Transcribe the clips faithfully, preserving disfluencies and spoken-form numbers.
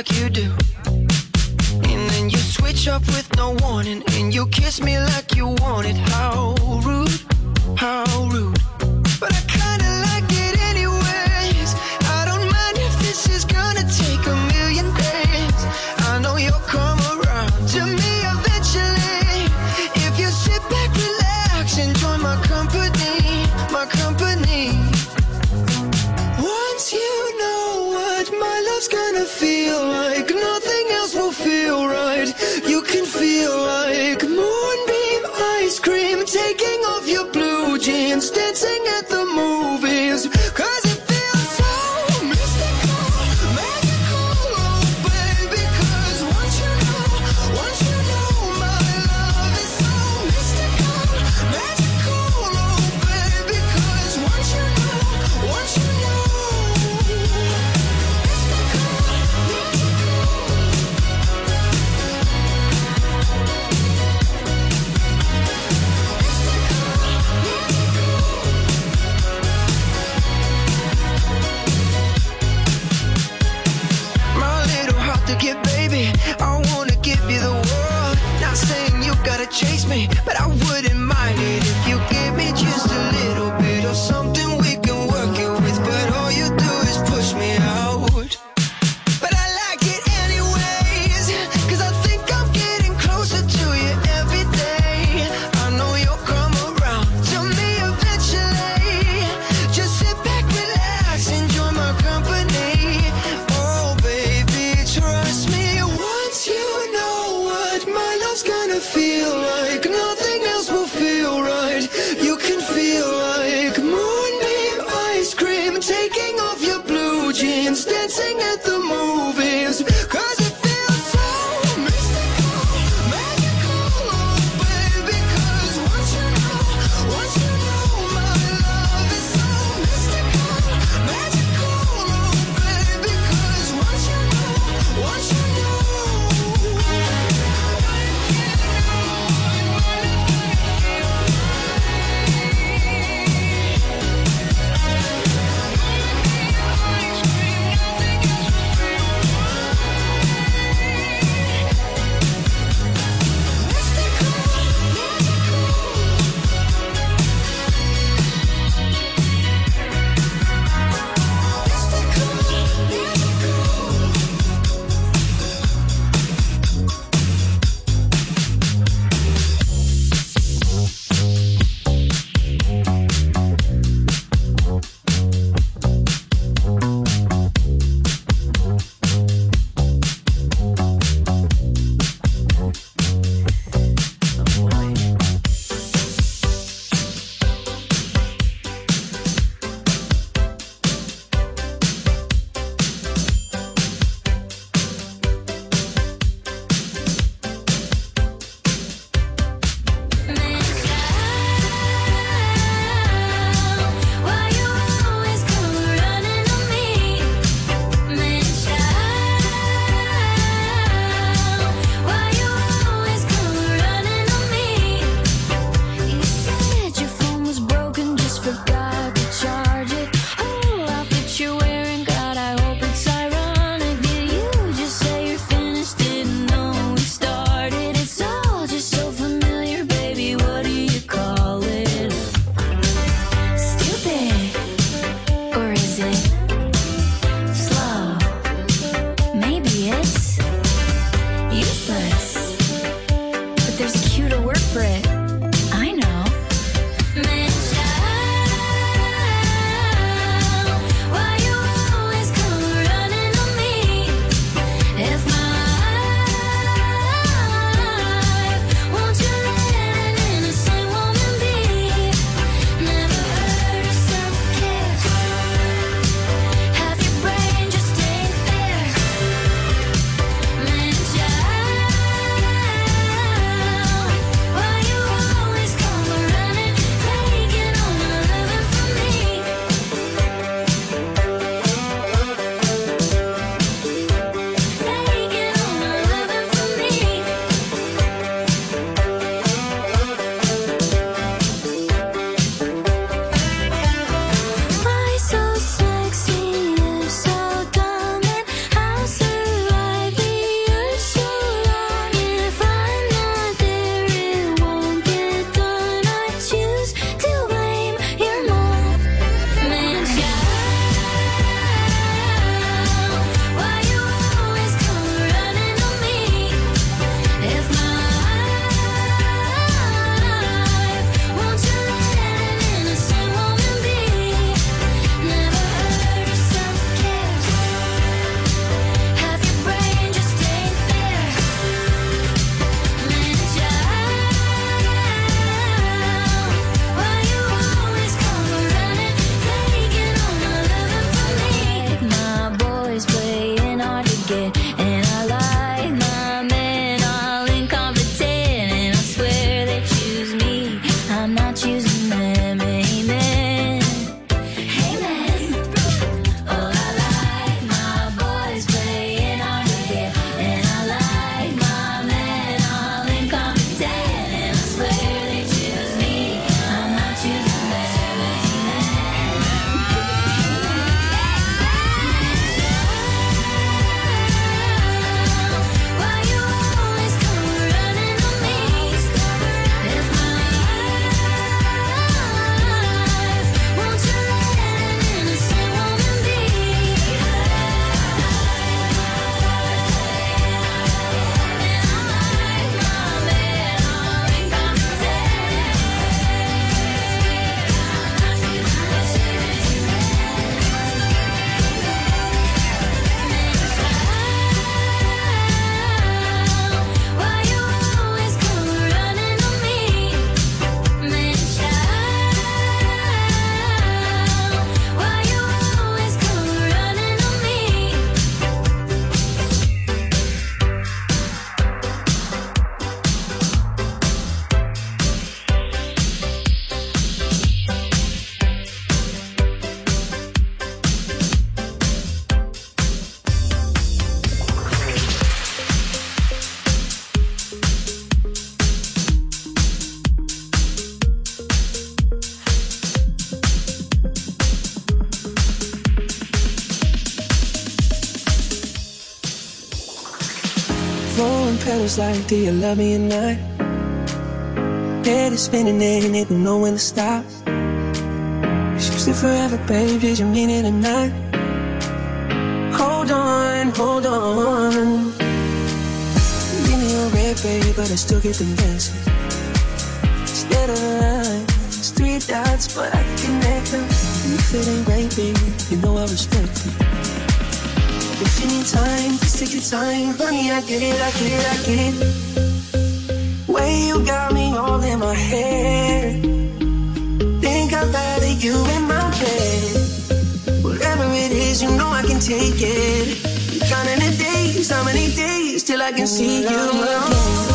like you do. And then you switch up with no warning, and you kiss me like you want it. How rude, how rude. But I kinda like it anyways. I don't mind if this is gonna take a million days. I know you'll come around to me eventually. If you sit back, relax, enjoy my company, my company. Once you know what my love's gonna feel like, nothing else will feel right. You can feel like moonbeam ice cream, taking off your blue jeans, dancing at the movies. Cause it feels so mystical, magical, oh baby. Cause once you know, once you know my love is so mystical, magical, oh baby. Cause once you know, once you know, mystical, mystical. I'm not choosing them. Amen. Amen. Oh, I like my boys playing hard to get, and I like my men all incompetent, and I swear they choose me. I'm not choosing them. Why you always come running on me? It's my life. Won't you let an innocent woman be? And I like my men all incompetent. Why you always come running on me? Man child, why you always come running on me? Blowing petals like, do you love me or not? Head is spinning and it don't know when to stop. Choose it forever, babe, did you mean it or not? Hold on, hold on. Leave me on red, baby, but I still get the message. Instead of lines, three dots, but I can connect them. If it ain't right, baby, you know I respect it. If you need time, just take your time. Honey, I get it, I get it, I get it. Way you got me all in my head. Think I'd rather you in my bed. Whatever it is, you know I can take it. Counting the days, how many days till I can see you again?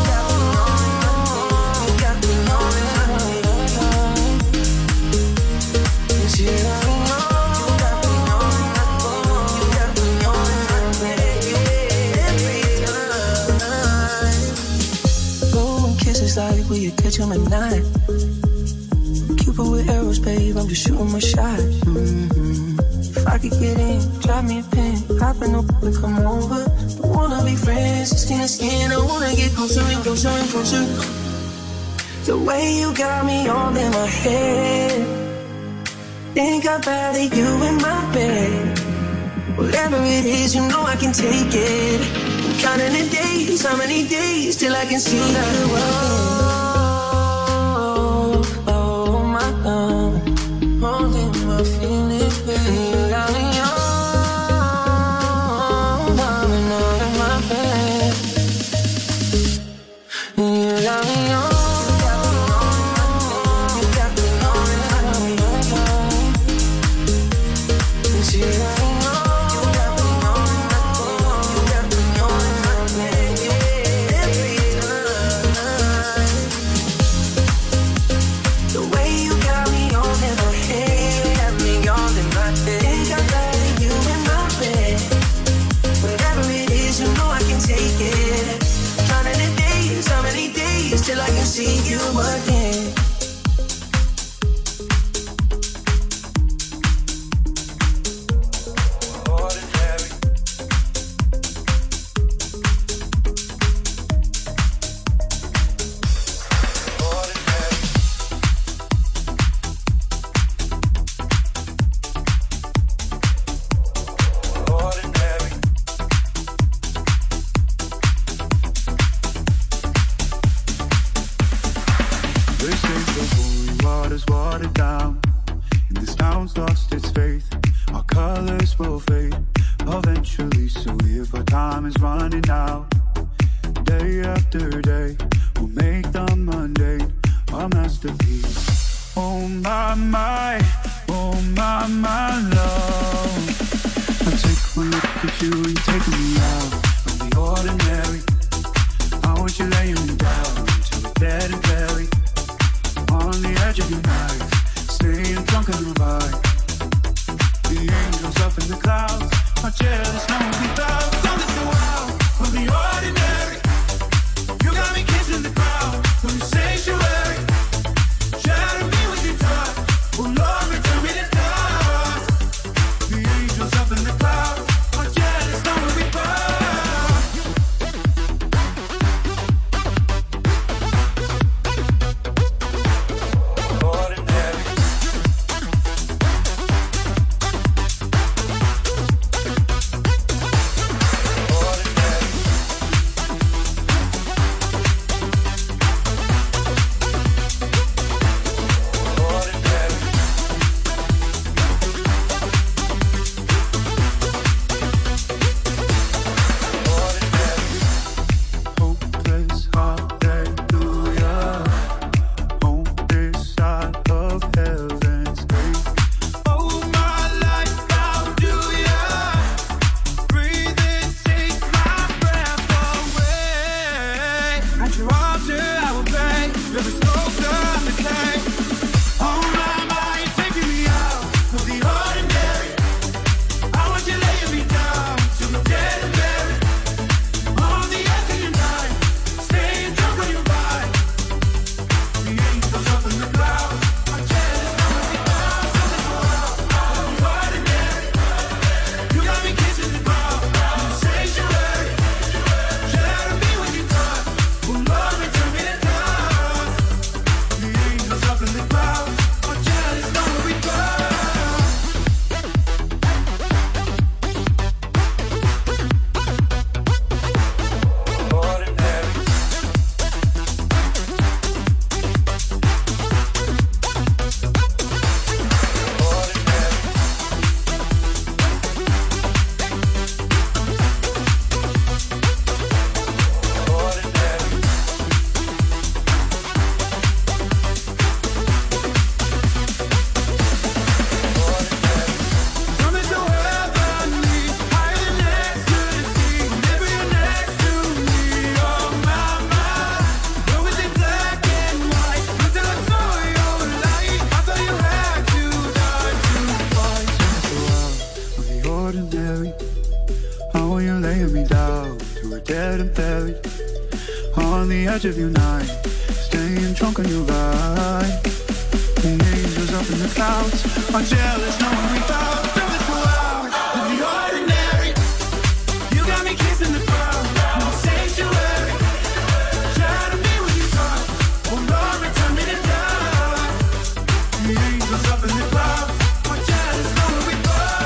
Like will you catch him at night? Cupid with arrows, babe, I'm just shooting my shot. Mm-hmm. If I could get in, drop me a pin, hop in the pool and come over. Don't wanna be friends, skin to skin, I wanna get closer and closer and closer. The way you got me all in my head. Think I'd rather you in my bed. Whatever it is, you know I can take it. Counting the days, how many days till I can see you again? Oh, oh my God, holding my feelings, baby. You got me on, I'm in my bed. You got me on. Till I can see you again. On the edge edge of your night, staying drunk on your vibe. The angels up in the clouds are jealous, no one without. Don't listen wild from the ordinary. You got me kissing the ground from your sanctuary. Shatter me with your touch, oh Lord, return me to dust. The angels up in the clouds are jealous, no one without. Of your night, staying drunk on your vibe. The angels up in the clouds are jealous, no one we thought. So it's so loud of the ordinary. You got me kissing the ground in the sanctuary. Shatter me with your touch, oh Lord, return me to dust. The angels up in the clouds are jealous, no one we thought.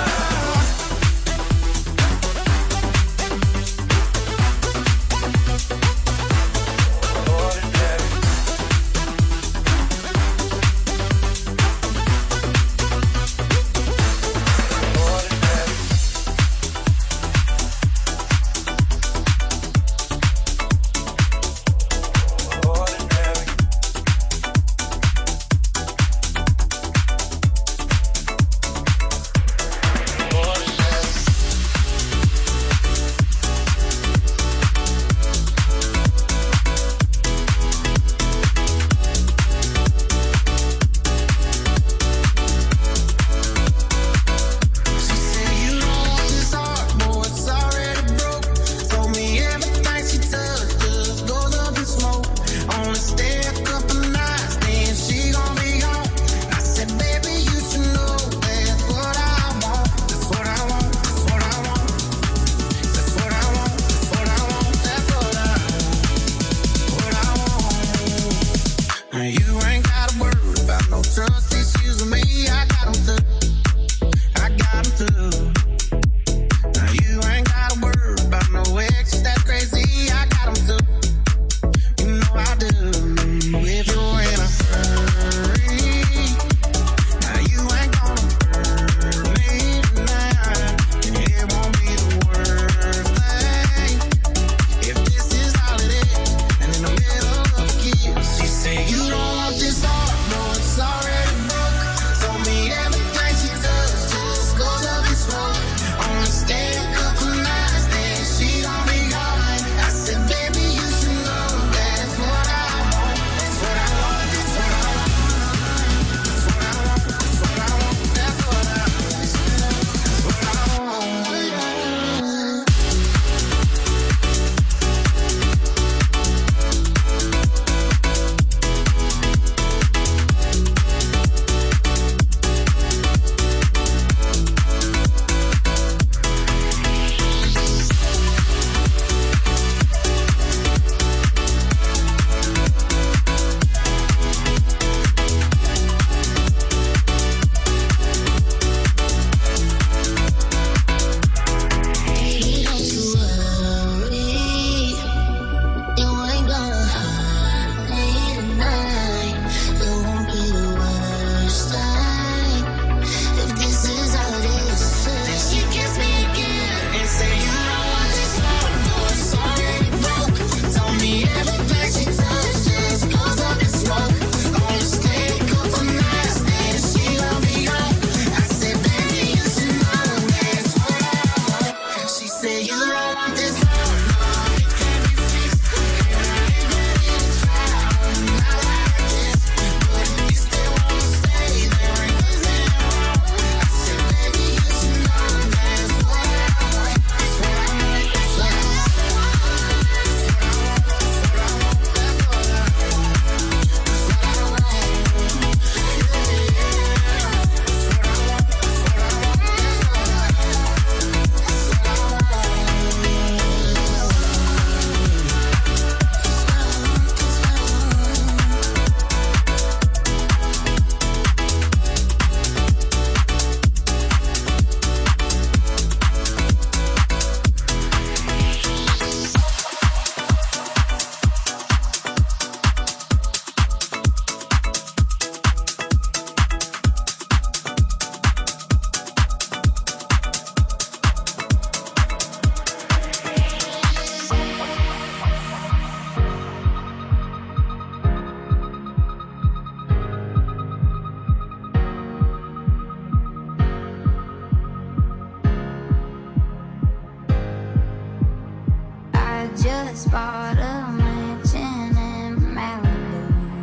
just bought a mansion in Malibu.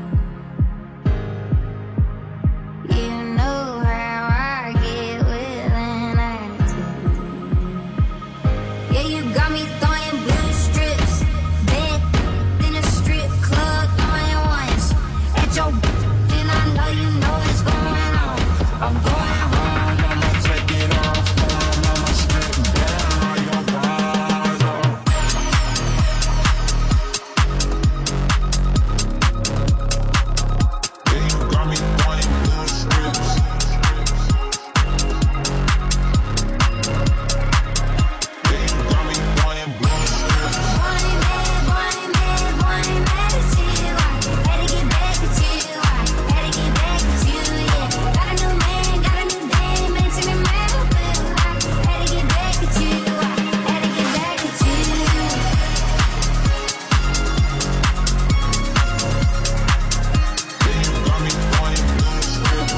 You know how I get with an attitude. Yeah, you got me throwing blue strips, bed in a strip club, throwing ones at your and I know you know what's going on. I'm going home, I'ma take it off, I'ma strip down your bars off. Yeah, you got me throwing blue strips. Yeah, you got me throwing blue strips. Boy, man, boy, man, boy, man, it's you. I had to get back at you. I had to get back at you, yeah. Got a new man, got a new dame, mention in Malibu. I had to get back at you. I had to get back at you. Yeah, you got me throwing blue strips.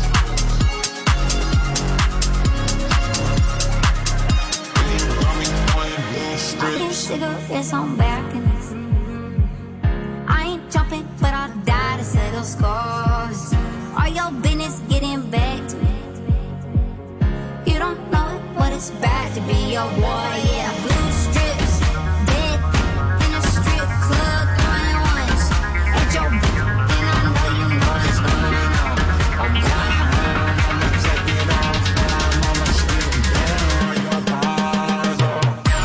Yeah, you got me throwing blue strips. Cigarettes on balconies. I ain't jumping, but I'll die to settle scores. All your business getting back to me. You don't know what it's bad to be your boy, yeah. Blue strips, dead in a strip club, throwing ones at your and I know you know what's going on. I'm going home, I'ma take it off, I'ma strip down your bars off.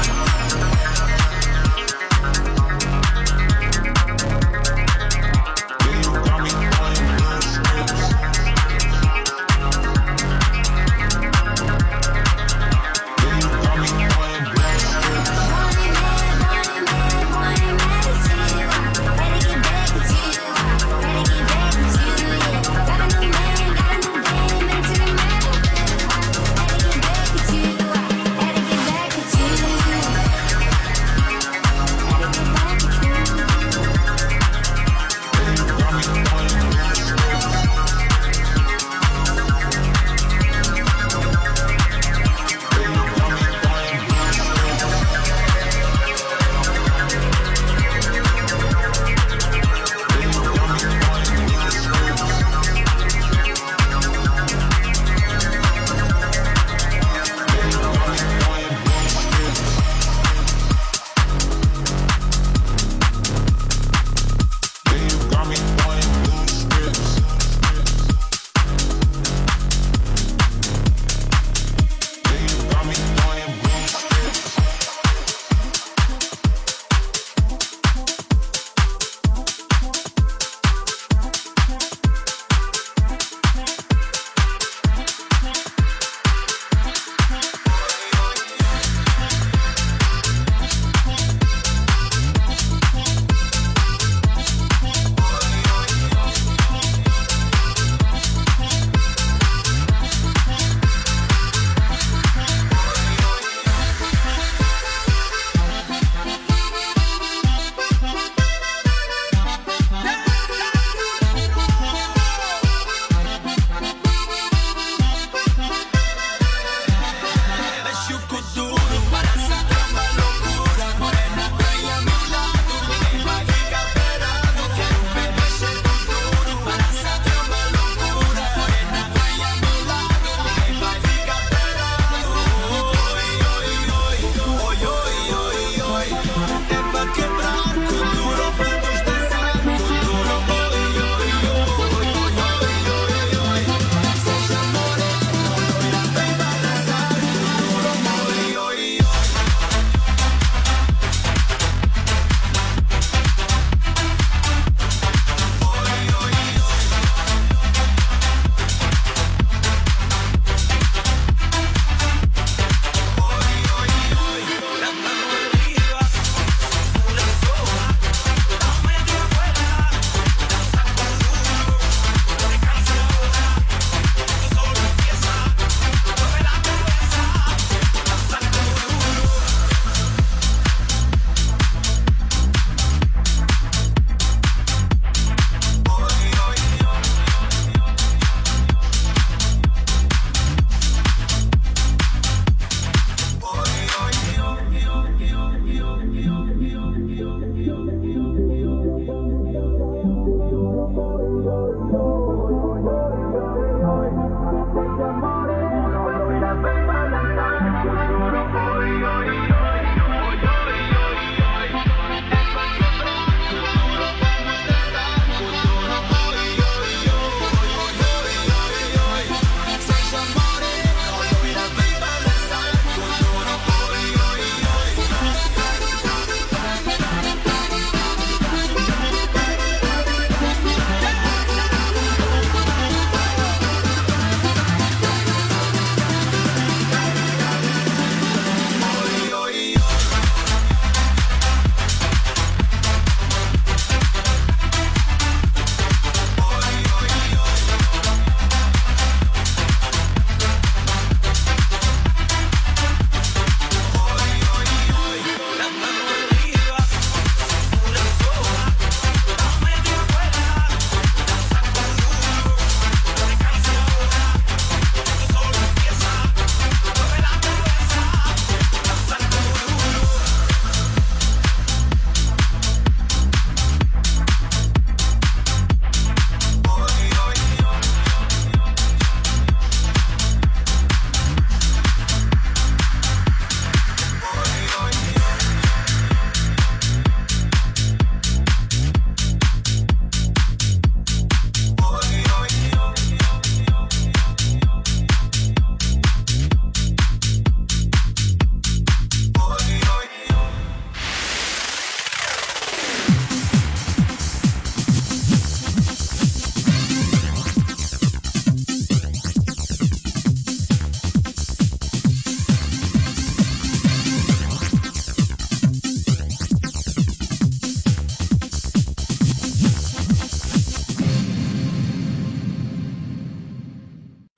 Yeah, you got me throwing blue strips. Yeah, you got me throwing blue strips.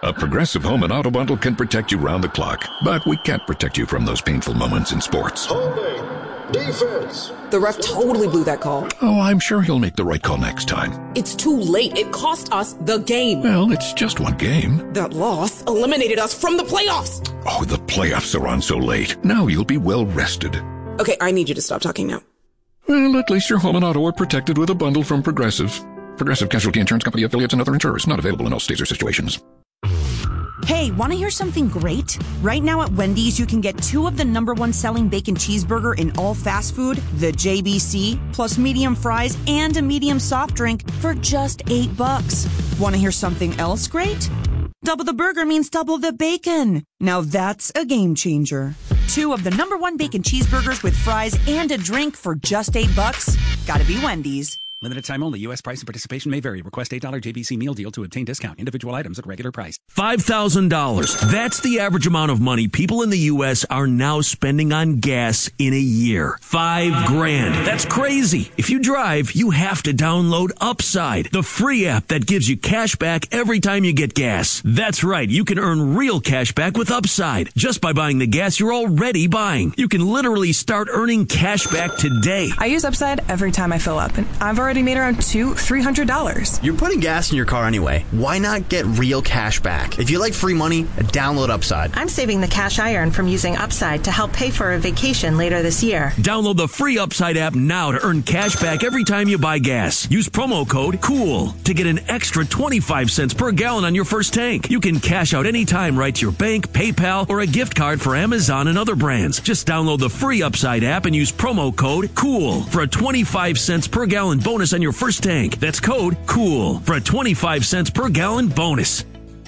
A Progressive Home and Auto Bundle can protect you round the clock, but we can't protect you from those painful moments in sports. Holding. Defense. The ref totally blew that call. Oh, I'm sure he'll make the right call next time. It's too late. It cost us the game. Well, it's just one game. That loss eliminated us from the playoffs. Oh, the playoffs are on so late. Now you'll be well rested. Okay, I need you to stop talking now. Well, at least your home and auto are protected with a bundle from Progressive. Progressive Casualty Insurance Company affiliates and other insurers. Not available in all states or situations. Hey, want to hear something great? Right now at Wendy's, you can get two of the number one selling bacon cheeseburger in all fast food, the J B C, plus medium fries and a medium soft drink for just eight bucks. Want to hear something else great? Double the burger means double the bacon. Now that's a game changer. Two of the number one bacon cheeseburgers with fries and a drink for just eight bucks. Gotta be Wendy's. Limited time only. U S price and participation may vary. Request eight dollars J B C meal deal to obtain discount. Individual items at regular price. five thousand dollars. That's the average amount of money people in the U S are now spending on gas in a year. Five grand. That's crazy. If you drive, you have to download Upside, the free app that gives you cash back every time you get gas. That's right. You can earn real cash back with Upside just by buying the gas you're already buying. You can literally start earning cash back today. I use Upside every time I fill up, and I've already made around two, three hundred dollars. You're putting gas in your car anyway. Why not get real cash back? If you like free money, download Upside. I'm saving the cash I earn from using Upside to help pay for a vacation later this year. Download the free Upside app now to earn cash back every time you buy gas. Use promo code COOL to get an extra twenty-five cents per gallon on your first tank. You can cash out anytime right to your bank, PayPal, or a gift card for Amazon and other brands. Just download the free Upside app and use promo code COOL for a twenty-five cents per gallon bonus on your first tank. That's code COOL for a twenty-five cents per gallon bonus.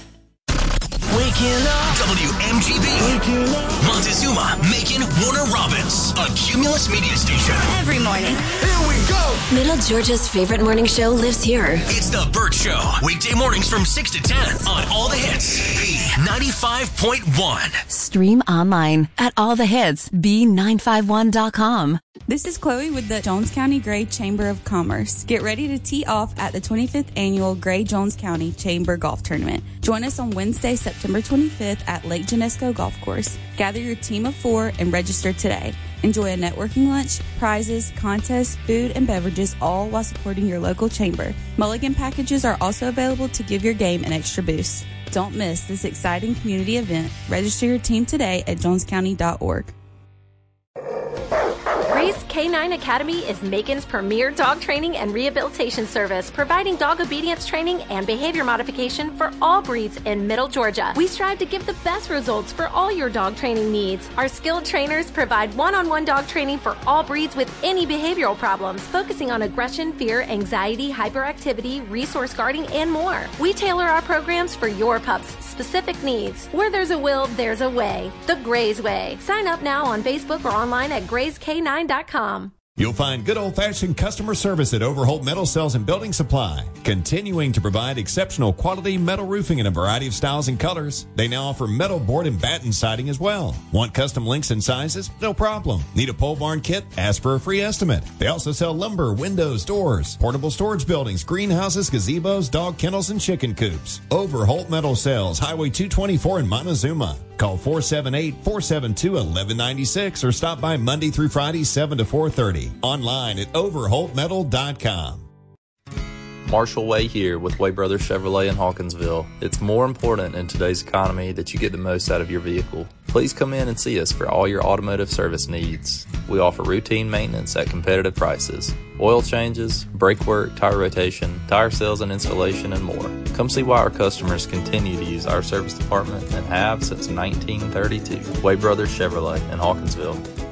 Waking up. W M G B. Waking up. Montezuma, Macon, Warner Robins. A Cumulus media station. Every morning. Here we go. Middle Georgia's favorite morning show lives here. It's The Burt Show. Weekday mornings from six to ten on All the Hits. B ninety-five point one. Stream online at all the hits b nine five one dot com. This is Chloe with the Jones County Gray Chamber of Commerce. Get ready to tee off at the twenty-fifth Annual Gray Jones County Chamber Golf Tournament. Join us on Wednesday, September twenty-fifth at Lake Genesco Golf Course. Gather your team of four and register today. Enjoy a networking lunch, prizes, contests, food, and beverages, all while supporting your local chamber. Mulligan packages are also available to give your game an extra boost. Don't miss this exciting community event. Register your team today at jones county dot org. Gray's K nine Academy is Macon's premier dog training and rehabilitation service, providing dog obedience training and behavior modification for all breeds in Middle Georgia. We strive to give the best results for all your dog training needs. Our skilled trainers provide one-on-one dog training for all breeds with any behavioral problems, focusing on aggression, fear, anxiety, hyperactivity, resource guarding, and more. We tailor our programs for your pup's specific needs. Where there's a will, there's a way. The Gray's Way. Sign up now on Facebook or online at grays k nine dot com. You'll find good old-fashioned customer service at Overholt Metal Sales and Building Supply, continuing to provide exceptional quality metal roofing in a variety of styles and colors. They now offer metal board and batten siding as well. Want custom lengths and sizes? No problem. Need a pole barn kit? Ask for a free estimate. They also sell lumber, windows, doors, portable storage buildings, greenhouses, gazebos, dog kennels, and chicken coops. Overholt Metal Sales, Highway two twenty-four in Montezuma. Call four seven eight, four seven two, one one nine six or stop by Monday through Friday, seven to four thirty. Online at overholt metal dot com. Marshall Way here with Way Brothers Chevrolet in Hawkinsville. It's more important in today's economy that you get the most out of your vehicle. Please come in and see us for all your automotive service needs. We offer routine maintenance at competitive prices. Oil changes, brake work, tire rotation, tire sales and installation, and more. Come see why our customers continue to use our service department and have since nineteen thirty-two. Way Brothers Chevrolet in Hawkinsville.